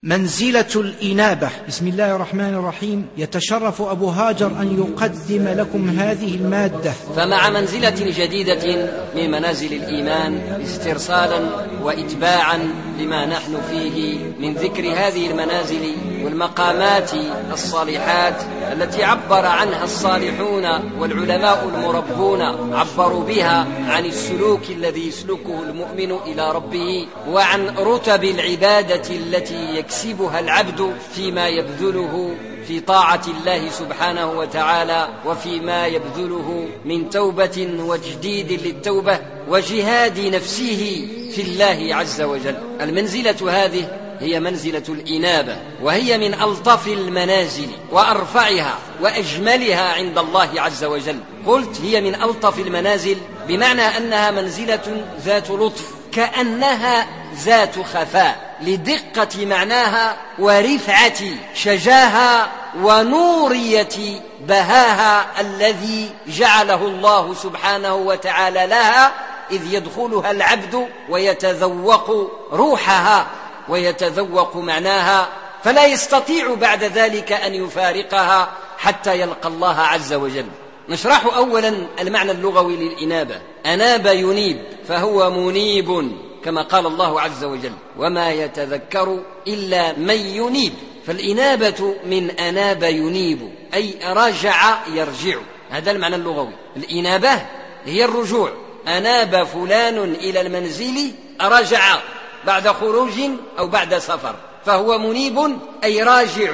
منزلة الإنابة. بسم الله الرحمن الرحيم. يتشرف أبو هاجر أن يقدم لكم هذه المادة. فمع منزلة جديدة من منازل الإيمان استرسالا وإتباعا لما نحن فيه من ذكر هذه المنازل والمقامات الصالحات التي عبر عنها الصالحون والعلماء المربون، عبروا بها عن السلوك الذي يسلكه المؤمن إلى ربه، وعن رتب العبادة التي يكسبها العبد فيما يبذله في طاعة الله سبحانه وتعالى، وفيما يبذله من توبة وجديد للتوبة وجهاد نفسه في الله عز وجل. المنزلة هذه هي منزلة الإنابة، وهي من ألطف المنازل وأرفعها وأجملها عند الله عز وجل. قلت هي من ألطف المنازل بمعنى أنها منزلة ذات لطف، كأنها ذات خفاء لدقة معناها ورفعة شجاها ونورية بهاها الذي جعله الله سبحانه وتعالى لها، إذ يدخلها العبد ويتذوق روحها ويتذوق معناها، فلا يستطيع بعد ذلك أن يفارقها حتى يلقى الله عز وجل. نشرح أولا المعنى اللغوي للإنابة. أناب ينيب، فهو منيب كما قال الله عز وجل: وما يتذكر إلا من ينيب. فالإنابة من أناب ينيب، أي رجع يرجع، هذا المعنى اللغوي. الإنابة هي الرجوع. أناب فلان إلى المنزل، رجع بعد خروج أو بعد سفر، فهو منيب أي راجع.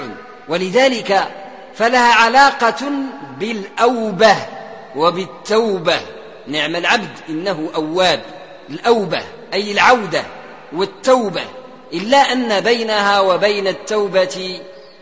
ولذلك فلها علاقة بالأوبة وبالتوبة. نعم العبد إنه أواب. الأوبة أي العودة، والتوبة، إلا أن بينها وبين التوبة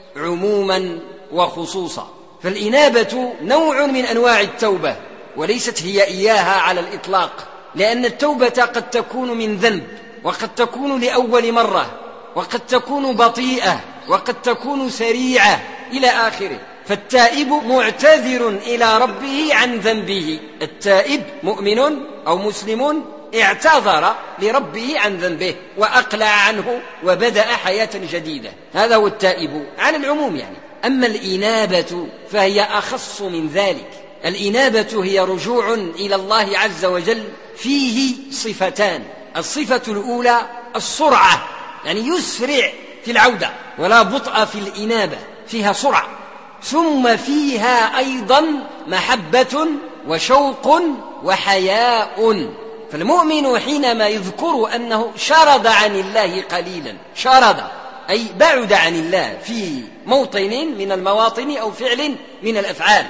عموما وخصوصا. فالإنابة نوع من أنواع التوبة، وليست هي إياها على الإطلاق، لأن التوبة قد تكون من ذنب، وقد تكون لأول مرة، وقد تكون بطيئة، وقد تكون سريعة إلى آخره. فالتائب معتذر إلى ربه عن ذنبه. التائب مؤمن أو مسلم اعتذر لربه عن ذنبه وأقلع عنه وبدأ حياة جديدة، هذا هو التائب على العموم يعني. أما الإنابة فهي أخص من ذلك. الإنابة هي رجوع إلى الله عز وجل فيه صفتان. الصفة الأولى السرعة، يعني يسرع في العودة، ولا بطء في الإنابة، فيها سرعة. ثم فيها أيضا محبة وشوق وحياء. فالمؤمن حينما يذكر أنه شرد عن الله قليلا، شرد أي بعد عن الله في موطن من المواطن أو فعل من الأفعال،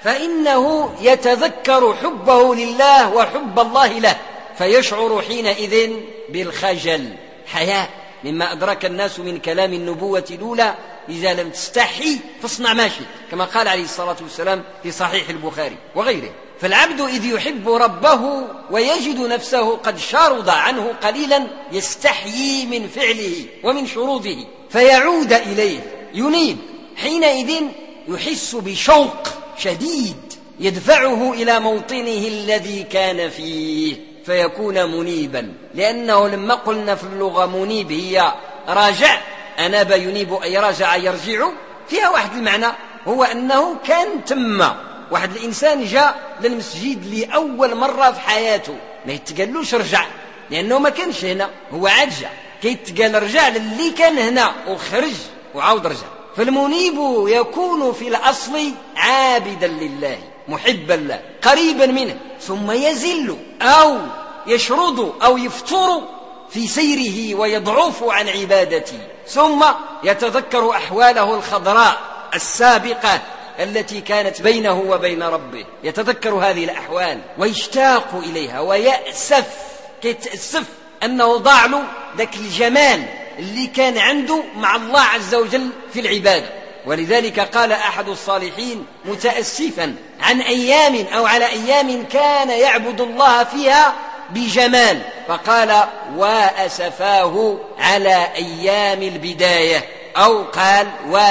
فإنه يتذكر حبه لله وحب الله له، فيشعر حينئذ بالخجل، حياء، مما أدرك الناس من كلام النبوة الأولى: إذا لم تستحي فاصنع ما شئت، كما قال عليه الصلاة والسلام في صحيح البخاري وغيره. فالعبد إذ يحب ربه ويجد نفسه قد شرد عنه قليلا يستحيي من فعله ومن شروطه فيعود إليه، ينيب. حينئذ يحس بشوق شديد يدفعه إلى موطنه الذي كان فيه فيكون منيبا. لأنه لما قلنا في اللغة منيب هي راجع، أناب ينيب أي رجع يرجع، فيها واحد المعنى، هو أنه كان تم واحد الإنسان جاء للمسجد لأول مرة في حياته، ما يتقالوش رجع لأنه ما كانش هنا، هو عاد جاء، كيتقال رجع للي كان هنا وخرج وعاود رجع. فالمنيب يكون في الأصل عابدا لله، محبا له، قريبا منه، ثم يزل أو يشرد أو يفتر في سيره ويضعف عن عبادته، ثم يتذكر أحواله الخضراء السابقة التي كانت بينه وبين ربه، يتذكر هذه الأحوال ويشتاق إليها ويأسف، كيتأسف أنه ضاع له ذاك الجمال اللي كان عنده مع الله عز وجل في العبادة. ولذلك قال أحد الصالحين متأسفا عن أيام أو على أيام كان يعبد الله فيها بجمال، فقال: وأسفاه على أيام البداية، أو قال: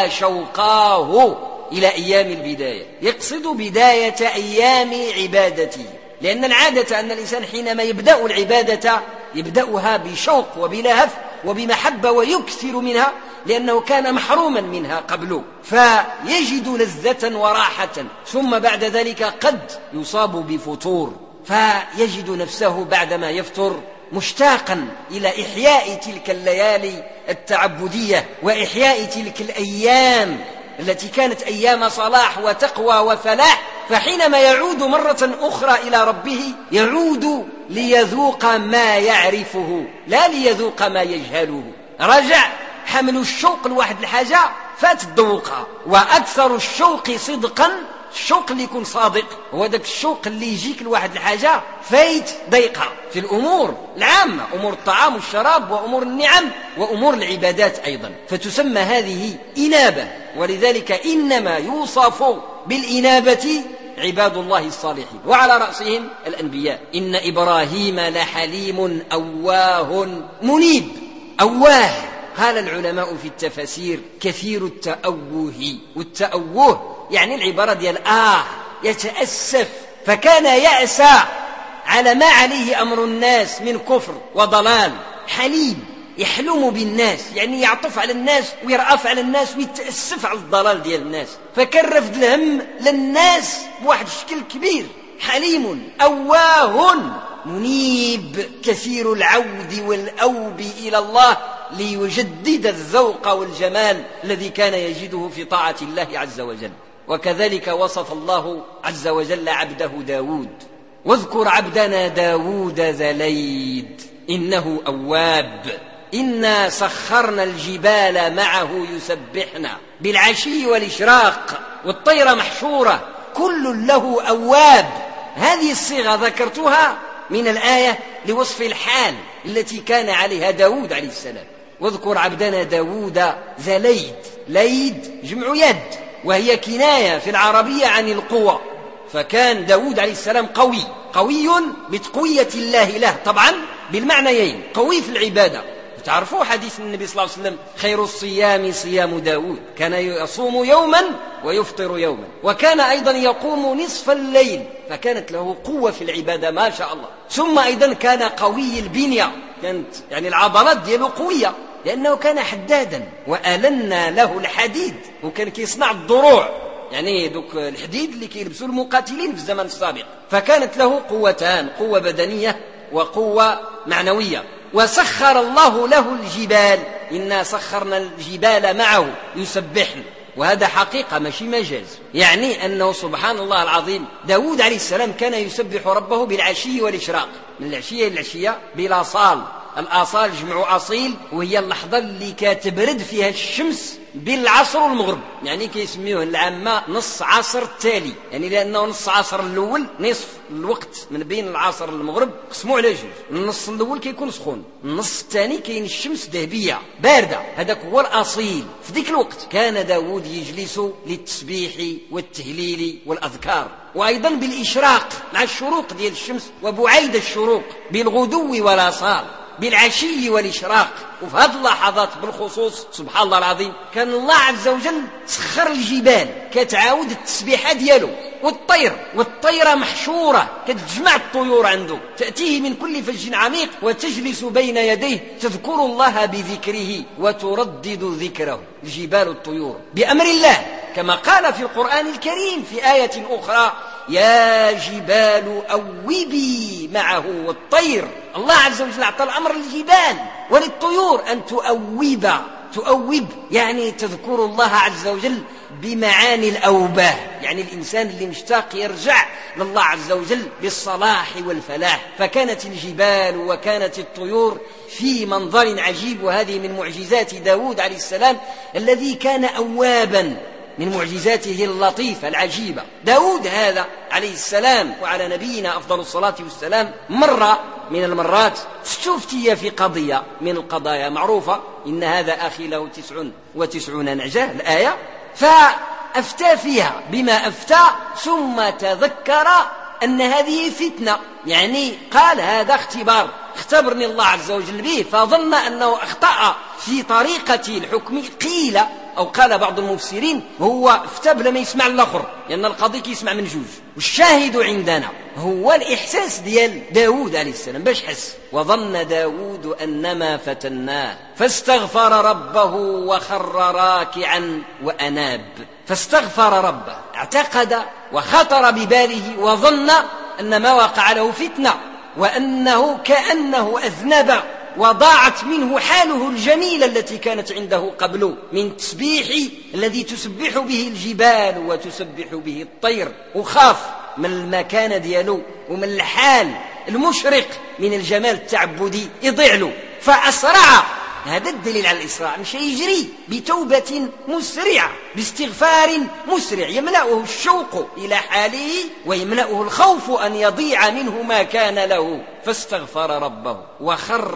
وشوقاه إلى أيام البداية، يقصد بداية أيام عبادته. لأن العادة أن الإنسان حينما يبدأ العبادة يبدأها بشوق وبلهف وبمحبة ويكثر منها، لأنه كان محروما منها قبل، فيجد لذة وراحة، ثم بعد ذلك قد يصاب بفتور، فيجد نفسه بعدما يفطر مشتاقا إلى إحياء تلك الليالي التعبدية وإحياء تلك الأيام التي كانت أيام صلاح وتقوى وفلاح. فحينما يعود مرة أخرى إلى ربه يعود ليذوق ما يعرفه لا ليذوق ما يجهله. رجع حمل الشوق لواحد الحاجة فات الذوقها، وأكثر الشوق صدقا الشوق اللي يكون صادق هو ذاك الشوق اللي يجيك لواحد الحاجة فايت ضيقها في الأمور العامة، أمور الطعام والشراب وأمور النعم وأمور العبادات أيضا، فتسمى هذه إنابة. ولذلك إنما يوصف بالإنابة عباد الله الصالحين، وعلى رأسهم الأنبياء. إن إبراهيم لحليم أواه منيب. أواه قال العلماء في التفاسير كثير التأوه، والتأوه يعني العبارة ديال يتأسف، فكان يأسى على ما عليه أمر الناس من كفر وضلال. حليم يحلم بالناس، يعني يعطف على الناس ويرأف على الناس ويتأسف على الضلال ديال الناس، فكان رفض الهم للناس بواحد الشكل كبير. حليم أواه منيب كثير العود والأوب إلى الله ليجدد الذوق والجمال الذي كان يجده في طاعة الله عز وجل. وكذلك وصف الله عز وجل عبده داود: واذكر عبدنا داود ذا الأيد إنه أواب إنا سخرنا الجبال معه يسبحنا بالعشي والإشراق والطير محشورة كل له أواب. هذه الصيغة ذكرتها من الآية لوصف الحال التي كان عليها داود عليه السلام. واذكر عبدنا داود ذا ليد. ليد جمع يد، وهي كناية في العربية عن القوة، فكان داود عليه السلام قوي بتقوية الله له طبعا بالمعنيين، قوي في العبادة. تعرفوا حديث النبي صلى الله عليه وسلم: خير الصيام صيام داود، كان يصوم يوما ويفطر يوما، وكان أيضا يقوم نصف الليل، فكانت له قوة في العبادة ما شاء الله. ثم أيضا كان قوي البنية، كانت يعني العضلات دياله قوية لأنه كان حدادا، وألنا له الحديد، وكان كيصنع الضروع، يعني دوك الحديد اللي كيلبسوا المقاتلين في الزمن السابق. فكانت له قوتان، قوة بدنية وقوة معنوية. وسخر الله له الجبال، إنا سخرنا الجبال معه يسبحن، وهذا حقيقة ماشي مجاز، يعني أنه سبحان الله العظيم داود عليه السلام كان يسبح ربه بالعشي والإشراق، من العشية إلى العشية بالآصال. الآصال جمع أصيل، وهي اللحظة اللي كتبرد فيها الشمس بالعصر والمغرب، يعني كيسميوه العامة نص عصر التالي، يعني لأنه نص عصر الأول نصف الوقت من بين العصر والمغرب قسموه على جوج، النص الأول كيكون سخون، النص الثاني كاين الشمس ذهبية باردة، هذاك هو الأصيل. في ذيك الوقت كان داود يجلس للتسبيح والتهليل والأذكار، وأيضا بالإشراق مع الشروق ديال الشمس وبعيد الشروق، بالغدو والآصال، بالعشي والإشراق. وفي هذه اللحظات بالخصوص سبحان الله العظيم كان الله عز وجل سخر الجبال كتعاود التسبيحة ديالو، والطير محشورة كتجمع الطيور عنده، تأتيه من كل فج عميق وتجلس بين يديه تذكر الله بذكره وتردد ذكره. الجبال الطيور بأمر الله، كما قال في القرآن الكريم في آية أخرى: يا جبال أوبي معه والطير. الله عز وجل أعطى الأمر للجبال وللطيور أن تؤوب يعني تذكر الله عز وجل بمعاني الأوبة، يعني الإنسان اللي مشتاق يرجع لله عز وجل بالصلاح والفلاح. فكانت الجبال وكانت الطيور في منظر عجيب، وهذه من معجزات داود عليه السلام الذي كان أوابا، من معجزاته اللطيفة العجيبة. داود هذا عليه السلام وعلى نبينا أفضل الصلاة والسلام مرة من المرات استفتي في قضية من القضايا معروفة: إن هذا أخي له 99 نعجة الآية، فأفتى فيها بما أفتى، ثم تذكر أن هذه فتنة، يعني قال هذا اختبار اختبرني الله عز وجل به، فظن أنه أخطأ في طريقة الحكم. قيل أو قال بعض المفسرين هو افتى لما يسمع الآخر، لأن القاضي كيسمع من جوج. والشاهد عندنا هو الإحساس ديال داود عليه السلام، باش حس وظن داود أنما فتناه فاستغفر ربه وخر راكعا وأناب. فاستغفر ربه، اعتقد وخطر بباله وظن أن ما وقع له فتنة، وأنه كأنه أذنب وضاعت منه حاله الجميلة التي كانت عنده قبل من التسبيح الذي تسبح به الجبال وتسبح به الطير، وخاف من المكانة ديالو ومن الحال المشرق من الجمال التعبدي يضيع له، فأسرع. هذا الدليل على الإسراع، مش يجري بتوبة مسرعة باستغفار مسرع يملأه الشوق إلى حاله ويملأه الخوف أن يضيع منه ما كان له. فاستغفر ربه وخر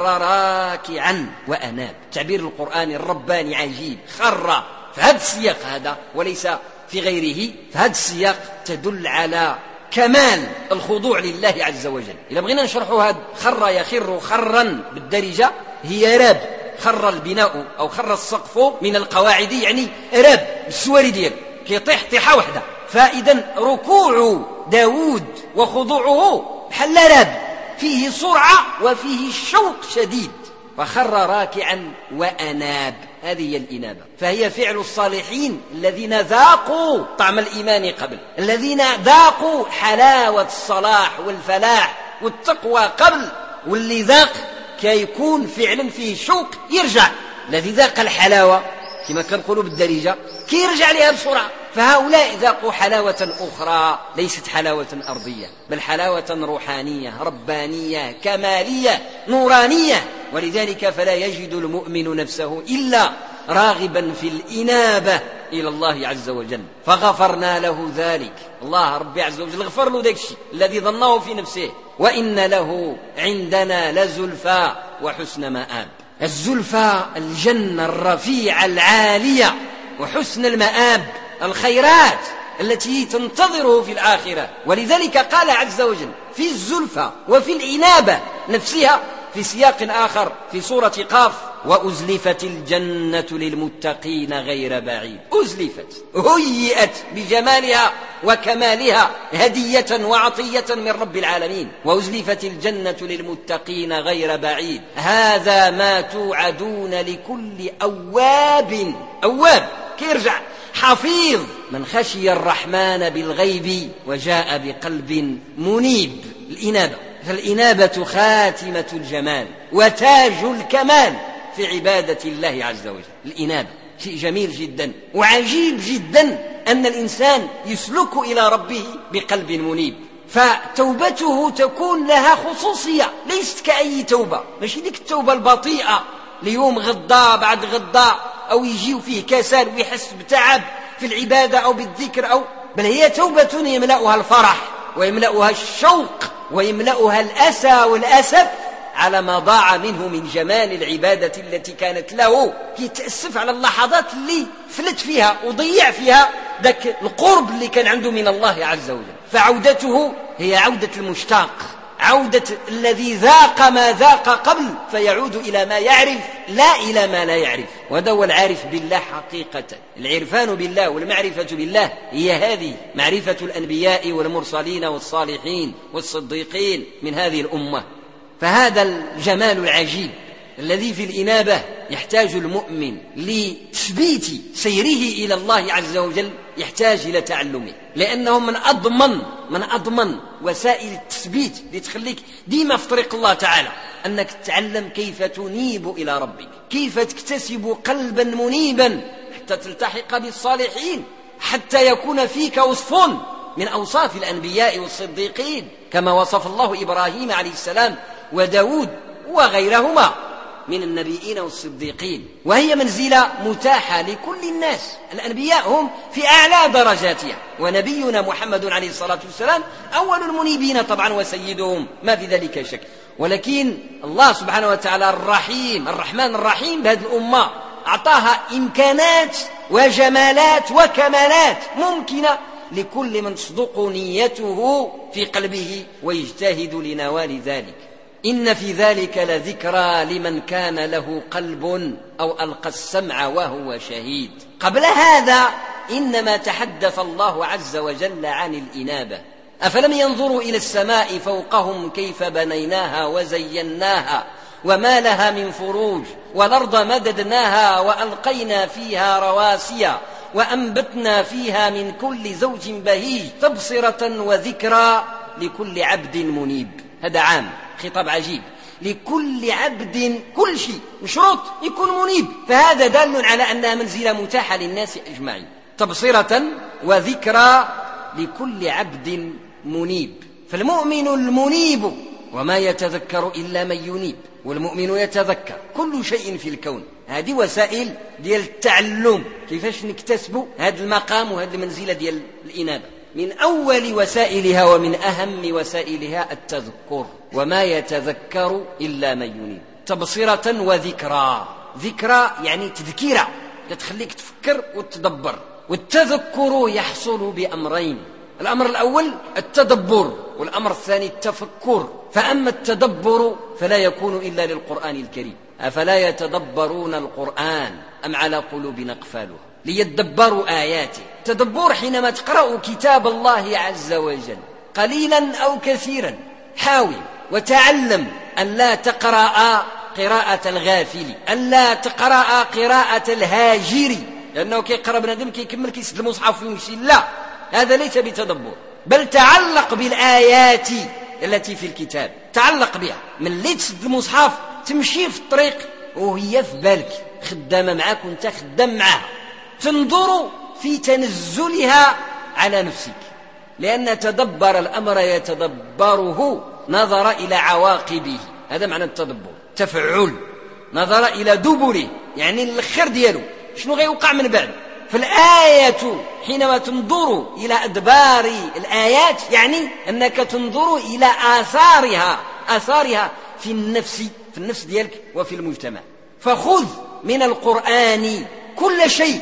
راكعا وأناب. تعبير القرآن الرباني عجيب، خر في هذا السياق هذا وليس في غيره، فهذا السياق تدل على كمال الخضوع لله عز وجل. إذا بغينا نشرحوا هذا خر يخر خرا بالدرجة، هي راب، خر البناء أو خر السقف من القواعد، يعني راب السواري ديال كيطيح طيحة واحدة. فإذا ركوع داود وخضوعه بحال راب فيه سرعة وفيه شوق شديد. فخر راكعا وأناب، هذه هي الإنابة، فهي فعل الصالحين الذين ذاقوا طعم الإيمان قبل، الذين ذاقوا حلاوة الصلاح والفلاح والتقوى قبل، واللي ذاق كيكون فعلا فيه شوق يرجع. الذي ذاق الحلاوة كما كنقولوا بالدارجة كيرجع لها بسرعة. فهؤلاء ذاقوا حلاوة أخرى ليست حلاوة أرضية، بل حلاوة روحانية ربانية كمالية نورانية. ولذلك فلا يجد المؤمن نفسه إلا راغبا في الإنابة إلى الله عز وجل، فغفرنا له ذلك. الله ربي عز وجل غفر له ذلك الشيء الذي ظنه في نفسه، وإن له عندنا لزلفى وحسن مآب. الزلفى الجنة الرفيعة العالية، وحسن المآب الخيرات التي تنتظره في الآخرة. ولذلك قال عز وجل في الزلفى وفي الإنابة نفسها في سياق آخر في سورة قاف: وأزلفت الجنة للمتقين غير بعيد. أزلفت، هيئت بجمالها وكمالها هدية وعطية من رب العالمين. وأزلفت الجنة للمتقين غير بعيد، هذا ما توعدون لكل أواب. أواب كيرجع حفيظ، من خشي الرحمن بالغيب وجاء بقلب منيب. الإنابة، فالإنابة خاتمة الجمال وتاج الكمال في عبادة الله عز وجل. الإنابة شيء جميل جدا وعجيب جدا أن الإنسان يسلك إلى ربه بقلب منيب، فتوبته تكون لها خصوصية ليست كأي توبة، ماشي ديك التوبة البطيئة ليوم غضاء بعد غضاء أو يجي فيه كسل ويحس بتعب في العبادة أو بالذكر، بل هي توبة يملأها الفرح ويملأها الشوق ويملأها الأسى والأسف على ما ضاع منه من جمال العبادة التي كانت له. يتأسف على اللحظات اللي فلت فيها وضيع فيها ذاك القرب اللي كان عنده من الله عز وجل. فعودته هي عودة المشتاق، عودة الذي ذاق ما ذاق قبل، فيعود إلى ما يعرف لا إلى ما لا يعرف. وهذا هو العارف بالله حقيقة. العرفان بالله والمعرفة بالله هي هذه معرفة الأنبياء والمرسلين والصالحين والصديقين من هذه الأمة. فهذا الجمال العجيب الذي في الإنابة يحتاج المؤمن لتثبيت سيره إلى الله عز وجل، يحتاج إلى تعلمه، لأنه من أضمن وسائل التثبيت اللي تخليك ديما في طريق الله تعالى، أنك تتعلم كيف تنيب إلى ربك، كيف تكتسب قلبا منيبا حتى تلتحق بالصالحين، حتى يكون فيك وصف من أوصاف الأنبياء والصديقين كما وصف الله إبراهيم عليه السلام وداود وغيرهما من النبيين والصديقين. وهي منزلة متاحة لكل الناس. الأنبياء هم في أعلى درجاتها، ونبينا محمد عليه الصلاة والسلام أول المنيبين طبعا وسيدهم، ما في ذلك شك. ولكن الله سبحانه وتعالى الرحمن الرحيم بهذه الأمة أعطاها إمكانات وجمالات وكمالات ممكنة لكل من تصدق نيته في قلبه ويجتهد لنوال ذلك. إن في ذلك لذكرى لمن كان له قلب أو ألقى السمع وهو شهيد. قبل هذا إنما تحدث الله عز وجل عن الإنابة. أفلم ينظروا إلى السماء فوقهم كيف بنيناها وزيناها وما لها من فروج والأرض مددناها وألقينا فيها رواسي وأنبتنا فيها من كل زوج بهيج تبصرة وذكرى لكل عبد منيب. هذا عام، خطاب عجيب، لكل عبد، كل شيء مشروط يكون منيب، فهذا دال على أنها منزلة متاحة للناس أجمعين. تبصرة وذكرى لكل عبد منيب. فالمؤمن المنيب، وما يتذكر إلا من ينيب، والمؤمن يتذكر كل شيء في الكون. هذه وسائل ديال التعلم، كيفاش نكتسب هذا المقام وهذه المنزلة ديال الإنابة. من أول وسائلها ومن أهم وسائلها التذكر، وما يتذكر إلا من ينيب. تبصرة وذكرى، ذكرى يعني تذكيرة تخليك تفكر وتدبر. والتذكر يحصل بأمرين: الأمر الأول التدبر، والأمر الثاني التفكر. فأما التدبر فلا يكون إلا للقرآن الكريم. أفلا يتدبرون القرآن أم على قلوب أقفالها ليدبروا آياته. تدبر حينما تقرأ كتاب الله عز وجل قليلا أو كثيرا، حاول وتعلم أن لا تقرأ قراءة الغافل، أن لا تقرأ قراءة الهاجر، لأنه كيقرأ بنادم كيكمل كيسد المصحف ويمشي. لا، هذا ليس بتدبر، بل تعلق بالآيات التي في الكتاب، تعلق بها. من اللي تسد المصحف تمشي في الطريق وهي في بالك، خدامة معك وانت خدام معها، تنظر في تنزلها على نفسك، لأن تدبر الأمر يتدبره، نظر إلى عواقبه، هذا معنى التدبر. تفعل، نظر إلى دبره، يعني الخير دياله شنو غيوقع من بعد. فالآية حينما تنظر إلى أدبار الآيات يعني أنك تنظر إلى آثارها في النفس ديالك وفي المجتمع. فخذ من القرآن كل شيء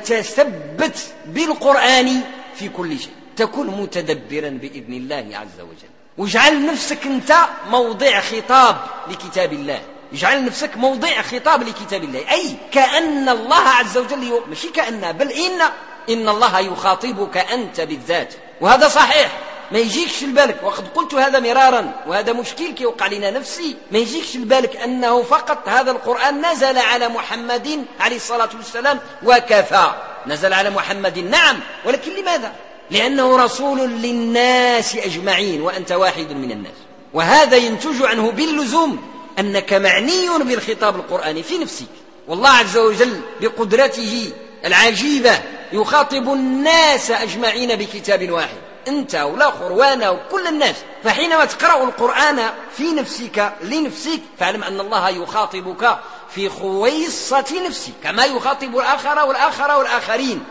وتثبت بالقرآن في كل شيء، تكون متدبرا بإذن الله عز وجل. واجعل نفسك أنت موضع خطاب لكتاب الله، اجعل نفسك موضع خطاب لكتاب الله، أي كأن الله عز وجل، مش كأن، بل إن الله يخاطبك أنت بالذات. وهذا صحيح، ما يجيكش البالك، وقد قلت هذا مرارا وهذا مشكل كيوقع لنا نفسي، ما يجيكش البالك أنه فقط هذا القرآن نزل على محمد عليه الصلاة والسلام وكفى. نزل على محمد نعم، ولكن لماذا؟ لأنه رسول للناس أجمعين وأنت واحد من الناس. وهذا ينتج عنه باللزوم أنك معني بالخطاب القرآني في نفسك. والله عز وجل بقدرته العجيبة يخاطب الناس أجمعين بكتاب واحد، أنت والآخر وأنا وكل الناس. فحينما تقرأ القرآن في نفسك لنفسك فاعلم أن الله يخاطبك في خويصة نفسك كما يخاطب الآخر والآخر والآخرين.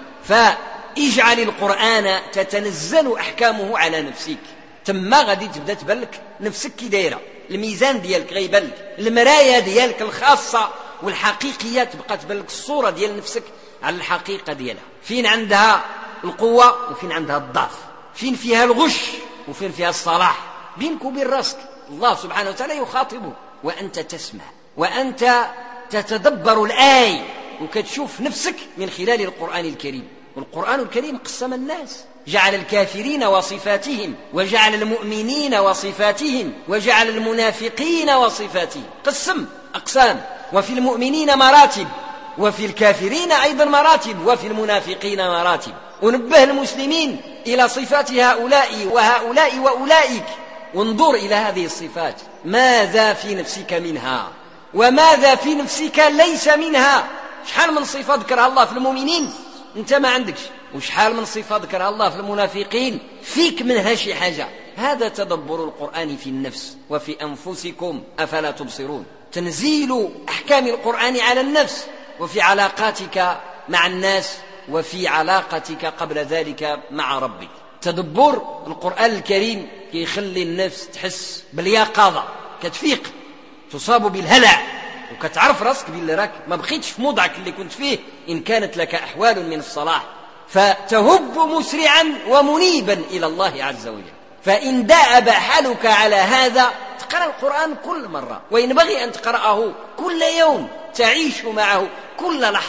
فاجعل القرآن تتنزل أحكامه على نفسك، تما غادي تبدأ تبلك نفسك كي دايرة، الميزان ديالك غيبلك، المرايا ديالك الخاصة والحقيقية تبقى تبلك الصورة ديال نفسك على الحقيقة ديالها، فين عندها القوة وفين عندها الضعف، فين فيها الغش وفين فيها الصلاح، بينك وبين راسك. الله سبحانه وتعالى يخاطبه وأنت تسمع وأنت تتدبر الآية وكتشوف نفسك من خلال القرآن الكريم. والقرآن الكريم قسم الناس، جعل الكافرين وصفاتهم وجعل المؤمنين وصفاتهم وجعل المنافقين وصفاتهم، قسم أقسام، وفي المؤمنين مراتب وفي الكافرين أيضا مراتب وفي المنافقين مراتب. ونبه المسلمين إلى صفات هؤلاء وهؤلاء وأولئك، وانظر إلى هذه الصفات، ماذا في نفسك منها وماذا في نفسك ليس منها. شحال من صفة ذكرها الله في المؤمنين انت ما عندكش، وشحال من صفة ذكرها الله في المنافقين فيك منها شي حاجة. هذا تدبر القرآن في النفس وفي أنفسكم أفلا تبصرون. تنزيل أحكام القرآن على النفس وفي علاقاتك مع الناس وفي علاقتك قبل ذلك مع ربك. تدبر القرآن الكريم يخلي النفس تحس باليقظة، كتفيق، تصاب بالهلع، وكتعرف راسك باللي راك ما بقيتش في موضعك اللي كنت فيه إن كانت لك أحوال من الصلاح، فتهب مسرعا ومنيبا إلى الله عز وجل. فإن دأب حالك على هذا تقرأ القرآن كل مرة، وينبغي أن تقرأه كل يوم، تعيش معه كل لحظة.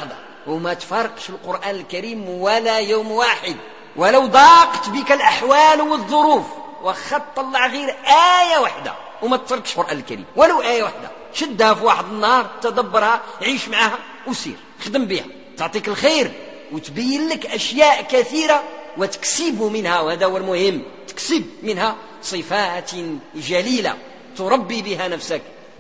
وما تفارقش القرآن الكريم ولا يوم واحد، ولو ضاقت بك الأحوال والظروف وخط طلع غير آية واحدة وما تتركش القرآن الكريم، ولو آية واحدة شدها في واحد النهار، تدبرها، عيش معها وسير خدم بها، تعطيك الخير وتبين لك أشياء كثيرة وتكسب منها، وهذا هو المهم، تكسب منها صفات جليلة تربي بها نفسك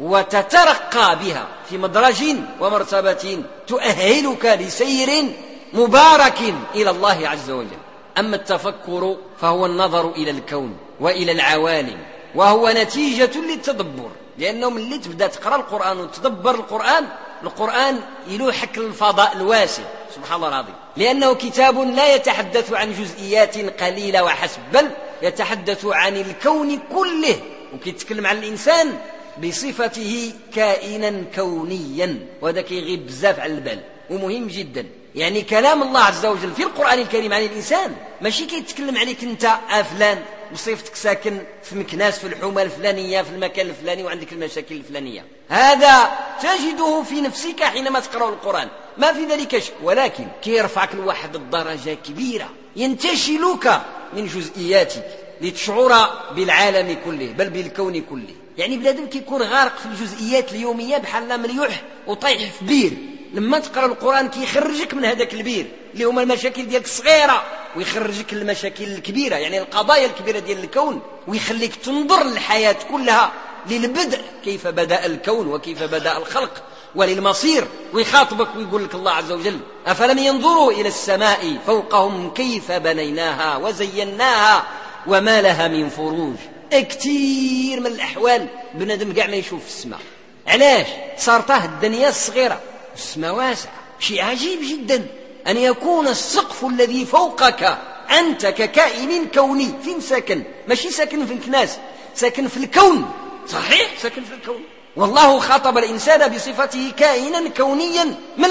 وتترقى بها في مدرج ومرتبة تؤهلك لسير مبارك إلى الله عز وجل. أما التفكر فهو النظر إلى الكون وإلى العوالم، وهو نتيجة للتدبر، لأنه من اللي تبدأ تقرأ القرآن وتدبر القرآن يلوحك الفضاء الواسع سبحان الله العظيم، لأنه كتاب لا يتحدث عن جزئيات قليلة وحسب، بل يتحدث عن الكون كله، وكيتكلم عن الإنسان بصفته كائنا كونيا، وهذا كيغيب بزاف على البال ومهم جدا. يعني كلام الله عز وجل في القرآن الكريم عن الإنسان ماشي كيتكلم عليك أنت فلان بصفتك ساكن في مكناس في الحومة الفلانية في المكان الفلاني وعندك المشاكل الفلانية، هذا تجده في نفسك حينما تقرأ القرآن، ما في ذلك شك، ولكن كيرفعك لواحد الدرجة كبيرة، ينتشلك من جزئياتك لتشعر بالعالم كله بل بالكون كله. يعني بلادم كيكون غارق في الجزئيات اليومية بحال مليوح وطيح في بير، لما تقرأ القرآن كيخرجك من هذاك البير اللي هما المشاكل ديالك الصغيرة ويخرجك المشاكل الكبيرة، يعني القضايا الكبيرة ديال الكون، ويخليك تنظر للحياة كلها، للبدء كيف بدأ الكون وكيف بدأ الخلق، وللمصير، ويخاطبك ويقول لك الله عز وجل: أفلم ينظروا إلى السماء فوقهم كيف بنيناها وزيناها وما لها من فروج. كتير من الأحوال بنادم قاع ما يشوف السماء، علاش؟ صارته الدنيا الصغيرة والسماء واسعة. شيء عجيب جدا أن يكون السقف الذي فوقك أنت ككائن كوني فين ساكن؟ ماشي ساكن في الكناس، ساكن في الكون، صحيح ساكن في الكون. والله خاطب الإنسان بصفته كائنا كونيا من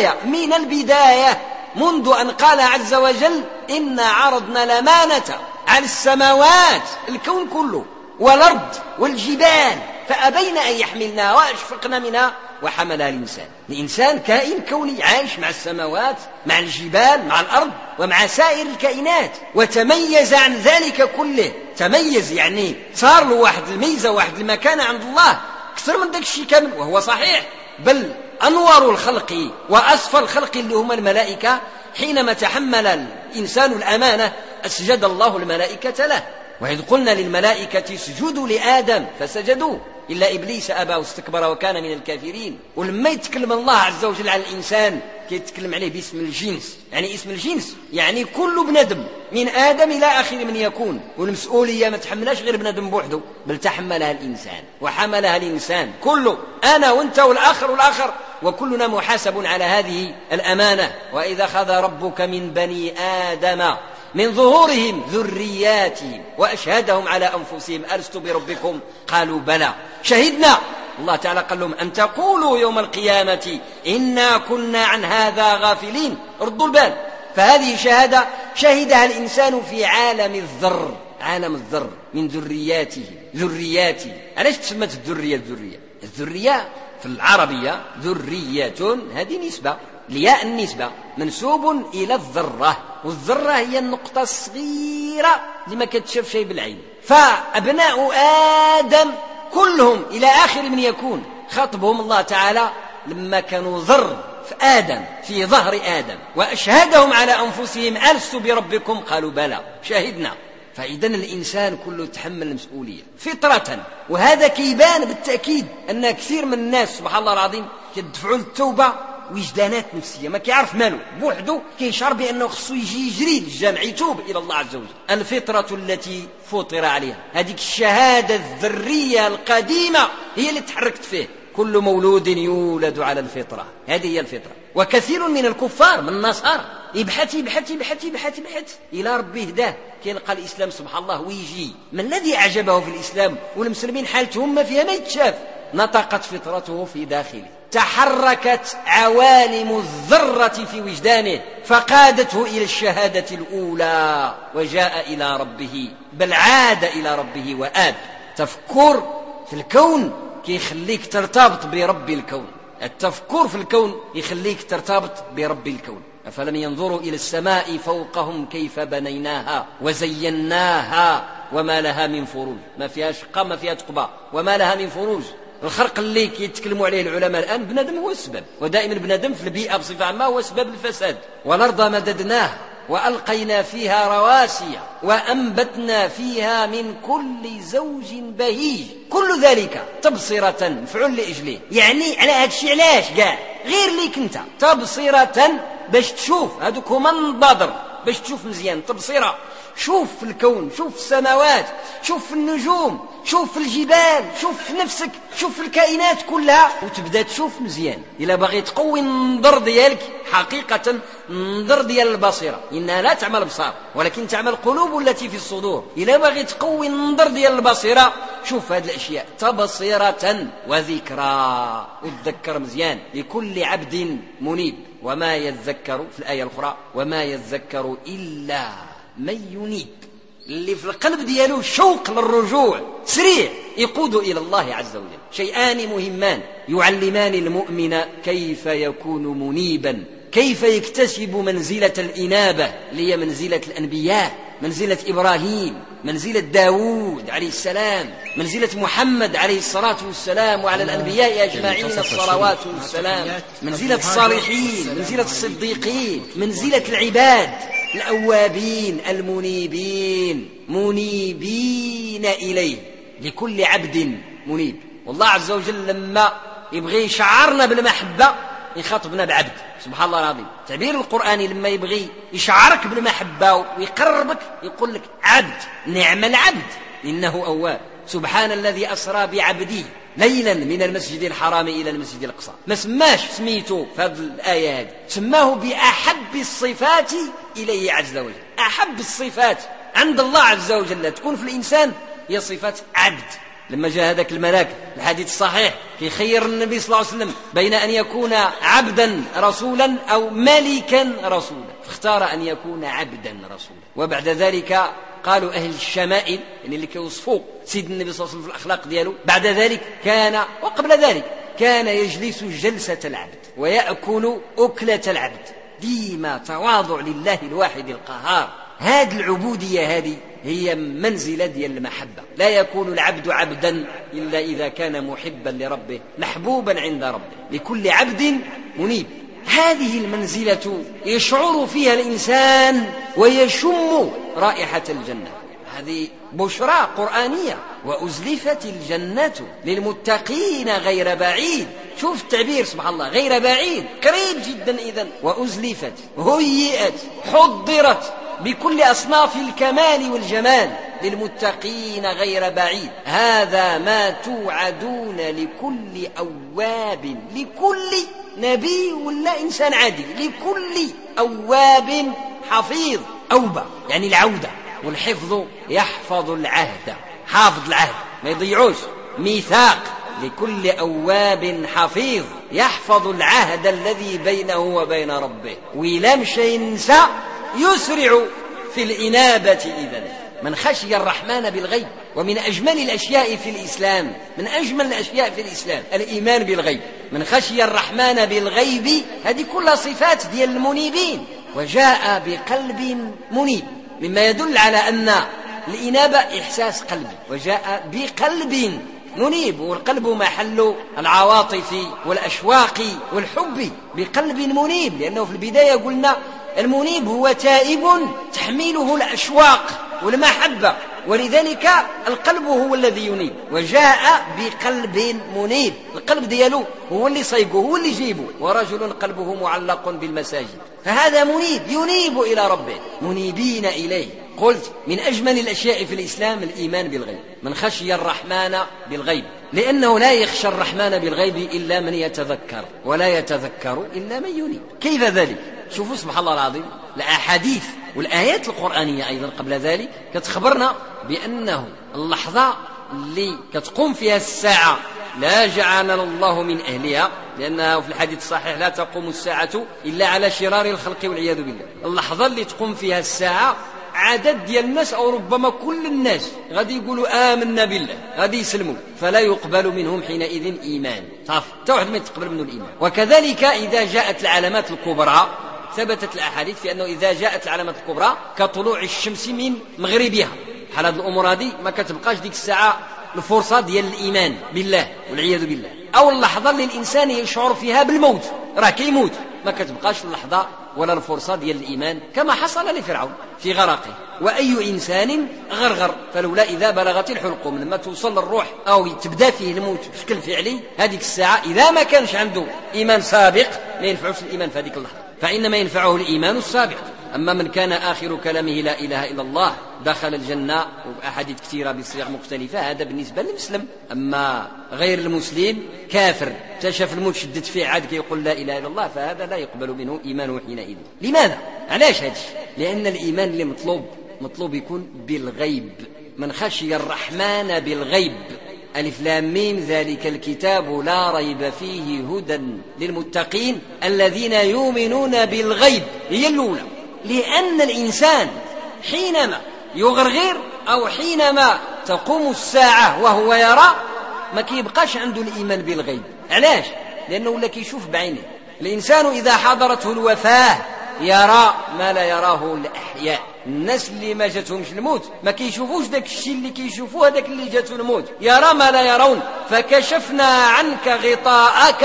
البداية منذ أن قال عز وجل: إنا عرضنا الأمانة على السماوات، الكون كله، والأرض والجبال فأبين أن يحملنها وأشفقن منها وحملها الإنسان. الإنسان كائن كوني عايش مع السماوات، مع الجبال، مع الأرض، ومع سائر الكائنات، وتميز عن ذلك كله. تميز يعني صار له واحد الميزة واحد المكانة عند الله أكثر من ذلك الشيء كامل، وهو صحيح، بل أنور الخلق وأصفى الخلق اللي هم الملائكة، حينما تحمل الإنسان الأمانة أسجد الله الملائكة له، وإذ قلنا للملائكة اسجدوا لآدم فسجدوا إلا إبليس أبى واستكبر وكان من الكافرين. ولما يتكلم الله عز وجل عن الإنسان يتكلم عليه باسم الجنس، يعني اسم الجنس يعني كل بنادم من آدم إلى آخر من يكون، والمسؤولية ما تحملهاش غير بنادم بوحده، بل تحملها الإنسان وحملها الإنسان كله، أنا وأنت والآخر، وكلنا محاسب على هذه الأمانة. وإذا أخذ ربك من بني آدم من ظهورهم ذرياتهم وأشهدهم على أنفسهم ألست بربكم قالوا بلى شهدنا. الله تعالى قال لهم: أن تقولوا يوم القيامة إنا كنا عن هذا غافلين. ردوا البال، فهذه شهادة شهدها الإنسان في عالم الذر، عالم الذر، من ذرياته. علاش تسمت الذرية في العربية ذرية، هذه نسبة، لياء النسبة منسوب إلى الذرة، والذرة هي النقطة الصغيرة اللي ما كتشاف شيء بالعين. فأبناء آدم كلهم إلى آخر من يكون خاطبهم الله تعالى لما كانوا ذر في آدم، في ظهر آدم، وأشهدهم على أنفسهم ألست بربكم قالوا بلى شهدنا. فإذا الإنسان كله يتحمل المسؤولية فطرة، وهذا كيبان بالتأكيد أن كثير من الناس سبحان الله العظيم يدفعوا للتوبة وجدانات نفسية، ما كيعرف ماله بوحده، كيشعر بأنه خصو يجري للجامع يتوب إلى الله عز وجل. الفطرة التي فطر عليها، هذه الشهادة الذرية القديمة هي اللي تحركت فيه. كل مولود يولد على الفطرة، هذه هي الفطرة. وكثير من الكفار من النصارى يبحث إلى ربه هداه، كيلقى الإسلام سبحان الله ويجي. ما الذي أعجبه في الإسلام والمسلمين حالتهم ما فيها ما يتشاف؟ نطقت فطرته في داخله، تحركت عوالم الذرة في وجدانه، فقادته إلى الشهادة الأولى، وجاء إلى ربه، بل عاد إلى ربه وآب. تفكر في الكون كيخليك ترتبط برب الكون، التفكر في الكون يخليك ترتبط برب الكون. أفلم ينظروا إلى السماء فوقهم كيف بنيناها وزيناها وما لها من فروج، ما فيها شقة ما فيها تقبة وما لها من فروج. الخرق اللي يتكلموا عليه العلماء الآن بنادم هو السبب، ودائما بنادم في البيئة بصفة عامة هو سبب الفساد. والأرض مددناها وألقينا فيها رواسي وأنبتنا فيها من كل زوج بهيج كل ذلك تبصرة مفعول لأجله. يعني على هذا الشيء علاش كاع غير ليك انت تبصرة باش تشوف، هذوك هما النظر باش تشوف مزيان. تبصرة شوف في الكون، شوف في السماوات، شوف في النجوم، شوف في الجبال، شوف في نفسك، شوف في الكائنات كلها وتبدأ تشوف مزيان. إلا باغي تقوي النظر ديالك حقيقة النظر ديال البصيرة، إنها لا تعمل بصار ولكن تعمل قلوب التي في الصدور. إلا باغي تقوي النظر ديال البصيرة شوف هذه الأشياء تبصرة وذكرى، وتذكر مزيان لكل عبد منيب. وما يذكر في الآية الأخرى وما يذكر إلا من ينيب، اللي في القلب ديالو شوق للرجوع سريع يقود إلى الله عز وجل. شيئان مهمان يعلمان المؤمن كيف يكون منيبا، كيف يكتسب منزلة الإنابة اللي هي منزلة الأنبياء، منزلة إبراهيم، منزلة داود عليه السلام، منزلة محمد عليه الصلاة والسلام وعلى الأنبياء أجمعين الصلوات والسلام، منزلة الصالحين، منزلة الصديقين، منزلة العباد الأوابين المنيبين منيبين إليه. لكل عبد منيب. والله عز وجل لما يبغي يشعرنا بالمحبة يخاطبنا بعبد. سبحان الله العظيم، التعبير القرآني لما يبغي يشعرك بالمحبة ويقربك يقول لك عبد، نعم العبد إنه أواب. سبحان الذي أسرى بعبده ليلا من المسجد الحرام إلى المسجد الأقصى. ما سماش سميته في هذه الآية هذه، سماه بأحب الصفات إليه عز وجل. أحب الصفات عند الله عز وجل تكون في الإنسان هي صفات عبد. لما جاء هذاك الملاك الحديث الصحيح يخير النبي صلى الله عليه وسلم بين أن يكون عبدا رسولا أو ملكا رسولا، فاختار أن يكون عبدا رسولا. وبعد ذلك قالوا أهل الشمائل يعني اللي كيوصفوا سيد النبي صلى الله عليه وسلم في الأخلاق دياله، بعد ذلك كان وقبل ذلك كان يجلس جلسة العبد ويأكل أكلة العبد، ديما تواضع لله الواحد القهار. هذه العبودية هذه هي منزلة ديال المحبة. لا يكون العبد عبدا إلا إذا كان محبا لربه محبوبا عند ربه. لكل عبد منيب. هذه المنزلة يشعر فيها الإنسان ويشم رائحة الجنة. هذه بشرى قرآنية. وأزلفت الجنة للمتقين غير بعيد. شوف التعبير سبحان الله، غير بعيد قريب جدا. إذن وأزلفت هيئت حضرت بكل أصناف الكمال والجمال للمتقين غير بعيد. هذا ما توعدون لكل أواب، لكل نبي ولا إنسان عادي، لكل أواب حفيظ. أوبة يعني العودة، والحفظ يحفظ العهد، حافظ العهد ما يضيعوش. ميثاق لكل أواب حفيظ يحفظ العهد الذي بينه وبين ربه. وإلا مشى ينسى يسرع في الإنابة. إذن من خشي الرحمن بالغيب. ومن أجمل الأشياء في الإسلام، من أجمل الأشياء في الإسلام الإيمان بالغيب. من خشي الرحمن بالغيب هذه كلها صفات ديال المنيبين. وجاء بقلب منيب مما يدل على أن الإنابة إحساس قلبي. وجاء بقلب منيب، والقلب محل العواطف والأشواق والحب. بقلب منيب، لأنه في البداية قلنا المنيب هو تائب تحمله الأشواق والمحبة، ولذلك القلب هو الذي ينيب. وجاء بقلب منيب، القلب ديالو هو اللي صيقه هو اللي يجيبه. ورجل قلبه معلق بالمساجد، فهذا منيب ينيب إلى ربه منيبين إليه. قلت من أجمل الأشياء في الإسلام الإيمان بالغيب. من خشي الرحمن بالغيب، لأنه لا يخشى الرحمن بالغيب إلا من يتذكر، ولا يتذكر إلا من ينيب. كيف ذلك؟ شوفوا سبحان الله العظيم، الأحاديث والآيات القرآنية أيضا قبل ذلك كتخبرنا بأنه اللحظة اللي كتقوم فيها الساعة لا جعلنا الله من أهلها، لأنها في الحديث الصحيح لا تقوم الساعة إلا على شرار الخلق والعياذ بالله. اللحظة اللي تقوم فيها الساعة عدد ديال الناس أو ربما كل الناس غادي يقولوا آمنا بالله، غادي يسلموا، فلا يقبل منهم حينئذ إيمان، صافي حتى واحد ما يتقبل منه الإيمان. وكذلك إذا جاءت العلامات الكبرى، ثبتت الأحاديث في أنه إذا جاءت العلامات الكبرى كطلوع الشمس من مغربها، حال هذه الأمور هذه ما كتبقاش ديك الساعة الفرصة ديال الإيمان بالله والعياذ بالله، أو اللحظة اللي الإنسان يشعر فيها بالموت، راه كيموت، ما كتبقاش اللحظة ولا الفرصة ديال الإيمان، كما حصل لفرعون في غرقه. وأي إنسان غرغر فلولا إذا بلغت الحلقوم، لما توصل الروح أو تبدأ فيه الموت بشكل فعلي، هذيك الساعة إذا ما كانش عنده إيمان سابق ما ينفعوش الإيمان في هذيك اللحظة، فإنما ينفعه الإيمان السابق. أما من كان آخر كلامه لا إله إلا الله دخل الجنة، وأحاديث كثيرة بصيغ مختلفة، هذا بالنسبة للمسلم. أما غير المسلم كافر تشاف الموت شدت فيه عاد كيقول لا إله إلا الله، فهذا لا يقبل منه إيمانه حينئذ. لماذا؟ علاش هذا؟ لأن الإيمان اللي مطلوب يكون بالغيب، من خشي الرحمن بالغيب. ألف لام ميم ذلك الكتاب لا ريب فيه هدى للمتقين الذين يؤمنون بالغيب، هي الأولى. لأن الإنسان حينما يغرغر أو حينما تقوم الساعة وهو يرى ما كيبقاش عنده الإيمان بالغيب. علاش؟ لأنه ولا كيشوف بعينه. الإنسان إذا حضرته الوفاة يرى ما لا يراه الأحياء. الناس اللي ما جاتهمش الموت ما كيشوفوش داك الشيء اللي كيشوفوه هذاك اللي جاته الموت، يرى ما لا يرون. فكشفنا عنك غطاءك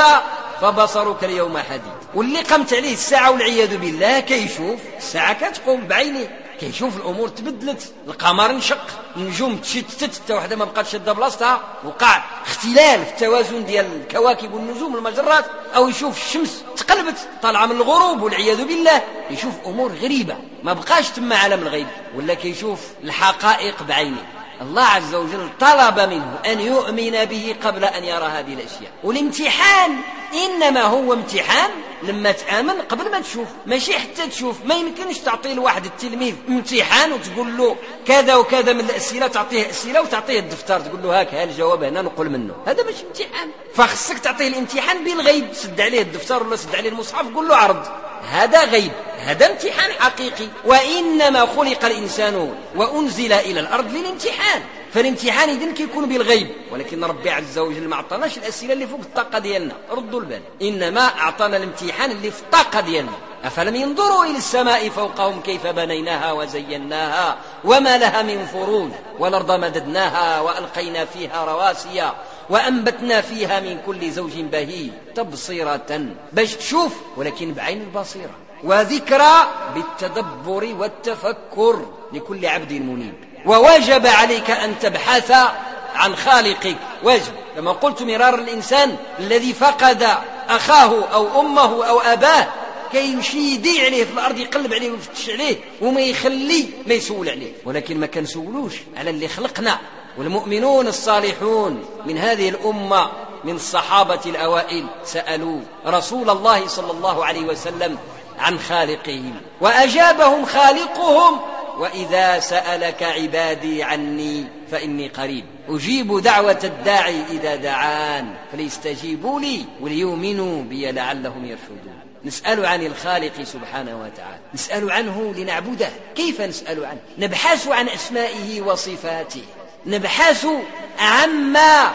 فبصرك اليوم حديد. واللي قمت عليه الساعة والعياذ بالله كيشوف الساعة كتقوم بعينه، كيشوف الأمور تبدلت، القمر انشق، النجوم تشتت، حتى وحده ما بقات شاده بلاصتها، وقع اختلال في التوازن ديال الكواكب والنجوم والمجرات، أو يشوف الشمس تقلبت طالعة من الغروب والعياذ بالله، يشوف أمور غريبة ما بقاش تما عالم الغيب، ولا كيشوف الحقائق بعينه. الله عز وجل طلب منه أن يؤمن به قبل أن يرى هذه الأشياء. والامتحان إنما هو امتحان لما تآمن قبل ما تشوف، ماشي حتى تشوف. ما يمكنش تعطي لواحد التلميذ امتحان وتقول له كذا وكذا من الأسئلة، تعطيه أسئلة وتعطيه الدفتر تقول له هاك الجواب هنا نقول منه، هذا ماشي امتحان. فخصك تعطيه الامتحان بالغيب، سد عليه الدفتر ولا سد عليه المصحف قول له عرض، هذا غيب، هذا امتحان حقيقي. وإنما خلق الإنسان وأنزل إلى الأرض للامتحان، فالامتحان إذن كيكون بالغيب. ولكن ربي عز وجل ما أعطاناش الأسئلة اللي فوق الطاقة ديالنا، ردوا البال، إنما أعطانا الامتحان اللي في الطاقة ديالنا. أفلم ينظروا إلى السماء فوقهم كيف بنيناها وزيناها وما لها من فروج والأرض مددناها وألقينا فيها رواسي وأنبتنا فيها من كل زوج بهيج تبصرة باش تشوف، ولكن بعين البصيرة، وذكرى بالتدبر والتفكر لكل عبد منيب. ووجب عليك أن تبحث عن خالقك، واجب. لما قلت مرار الإنسان الذي فقد أخاه أو أمه أو أباه كيمشي يدي عليه في الأرض، يقلب عليه ويفتش عليه وما يخلي ما يسول عليه، ولكن ما كنسولوش على اللي خلقنا. والمؤمنون الصالحون من هذه الأمة من الصحابة الأوائل سألوا رسول الله صلى الله عليه وسلم عن خالقهم وأجابهم خالقهم: وإذا سألك عبادي عني فإني قريب أجيب دعوة الداعي إذا دعان فليستجيبوا لي وليؤمنوا بي لعلهم يرشدون. نسأل عن الخالق سبحانه وتعالى، نسأل عنه لنعبده. كيف نسأل عنه؟ نبحث عن أسمائه وصفاته، نبحث عما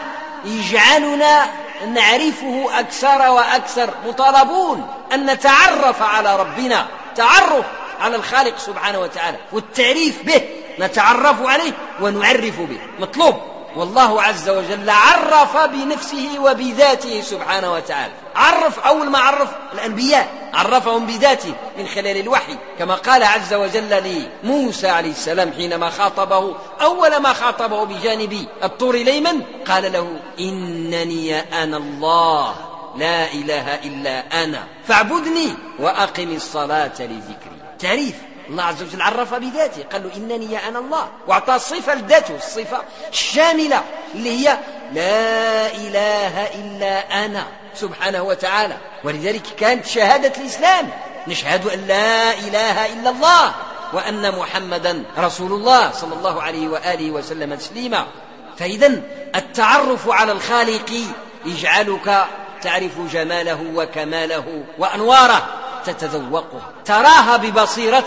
يجعلنا نعرفه أكثر وأكثر. مطالبون أن نتعرف على ربنا، تعرف على الخالق سبحانه وتعالى والتعريف به، نتعرف عليه ونعرف به، مطلوب. والله عز وجل عرف بنفسه وبذاته سبحانه وتعالى. عرف أول ما عرف الأنبياء عرفهم بذاته من خلال الوحي، كما قال عز وجل لموسى عليه السلام حينما خاطبه، أول ما خاطبه بجانب الطور الأيمن قال له: إنني أنا الله لا إله إلا أنا فاعبدني وأقم الصلاة لذكري. تعريف الله عز وجل عرف بذاته، قال له إنني أنا الله، وأعطى الصفة لذاته، الصفة الشاملة اللي هي لا إله إلا أنا سبحانه وتعالى. ولذلك كانت شهادة الإسلام، نشهد أن لا إله إلا الله وأن محمدا رسول الله صلى الله عليه وآله وسلم تسليما. فإذا التعرف على الخالق يجعلك تعرف جماله وكماله وأنواره، تتذوقها، تراها ببصيرتك.